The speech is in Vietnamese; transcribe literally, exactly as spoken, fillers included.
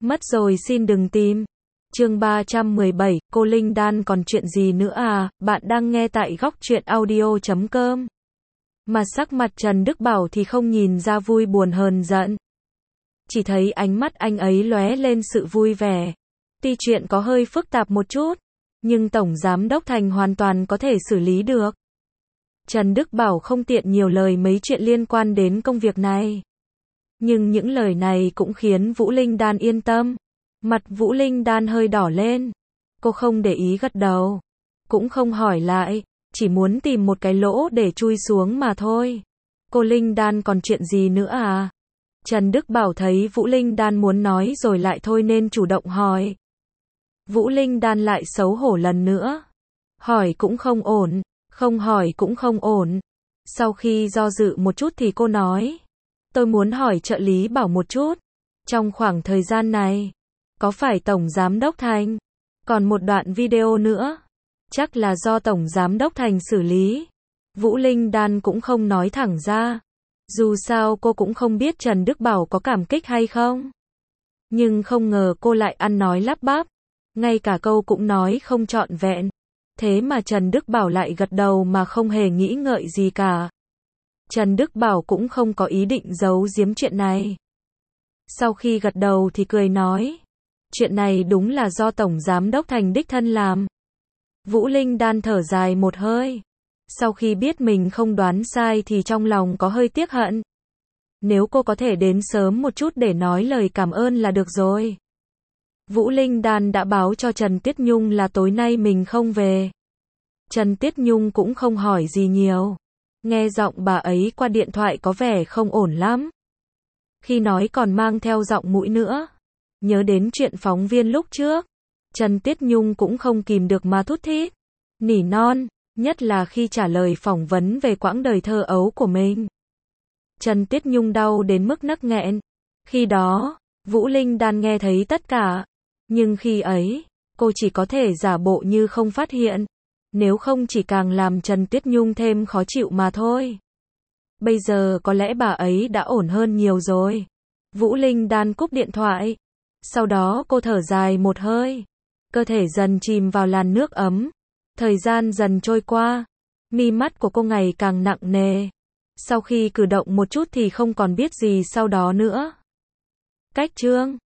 Mất rồi xin đừng tìm. Chương ba trăm mười bảy, cô Linh Đan còn chuyện gì nữa à? Bạn đang nghe tại góc truyện audio chấm com. Mà sắc mặt Trần Đức Bảo thì không nhìn ra vui buồn hờn giận. Chỉ thấy ánh mắt anh ấy lóe lên sự vui vẻ. Tuy chuyện có hơi phức tạp một chút, nhưng Tổng Giám Đốc Thành hoàn toàn có thể xử lý được. Trần Đức Bảo không tiện nhiều lời mấy chuyện liên quan đến công việc này. Nhưng những lời này cũng khiến Vũ Linh Đan yên tâm. Mặt Vũ Linh Đan hơi đỏ lên. Cô không để ý gật đầu. Cũng không hỏi lại. Chỉ muốn tìm một cái lỗ để chui xuống mà thôi. Cô Linh Đan còn chuyện gì nữa à? Trần Đức Bảo thấy Vũ Linh Đan muốn nói rồi lại thôi nên chủ động hỏi. Vũ Linh Đan lại xấu hổ lần nữa. Hỏi cũng không ổn. Không hỏi cũng không ổn. Sau khi do dự một chút thì cô nói. Tôi muốn hỏi trợ lý Bảo một chút. Trong khoảng thời gian này, có phải Tổng Giám Đốc Thành? Còn một đoạn video nữa. Chắc là do Tổng Giám Đốc Thành xử lý. Vũ Linh Đan cũng không nói thẳng ra. Dù sao cô cũng không biết Trần Đức Bảo có cảm kích hay không. Nhưng không ngờ cô lại ăn nói lắp bắp. Ngay cả câu cũng nói không trọn vẹn. Thế mà Trần Đức Bảo lại gật đầu mà không hề nghĩ ngợi gì cả. Trần Đức Bảo cũng không có ý định giấu giếm chuyện này. Sau khi gật đầu thì cười nói. Chuyện này đúng là do Tổng Giám Đốc Thành đích thân làm. Vũ Linh Đan thở dài một hơi. Sau khi biết mình không đoán sai thì trong lòng có hơi tiếc hận. Nếu cô có thể đến sớm một chút để nói lời cảm ơn là được rồi. Vũ Linh Đan đã báo cho Trần Tiết Nhung là tối nay mình không về. Trần Tiết Nhung cũng không hỏi gì nhiều. Nghe giọng bà ấy qua điện thoại có vẻ không ổn lắm. Khi nói còn mang theo giọng mũi nữa. Nhớ đến chuyện phóng viên lúc trước. Trần Tiết Nhung cũng không kìm được mà thút thít. Nỉ non, nhất là khi trả lời phỏng vấn về quãng đời thơ ấu của mình. Trần Tiết Nhung đau đến mức nấc nghẹn. Khi đó, Vũ Linh Đan nghe thấy tất cả. Nhưng khi ấy, cô chỉ có thể giả bộ như không phát hiện. Nếu không chỉ càng làm Trần Tiết Nhung thêm khó chịu mà thôi. Bây giờ có lẽ bà ấy đã ổn hơn nhiều rồi. Vũ Linh Đan cúp điện thoại. Sau đó cô thở dài một hơi. Cơ thể dần chìm vào làn nước ấm. Thời gian dần trôi qua. Mi mắt của cô ngày càng nặng nề. Sau khi cử động một chút thì không còn biết gì sau đó nữa. Cách chương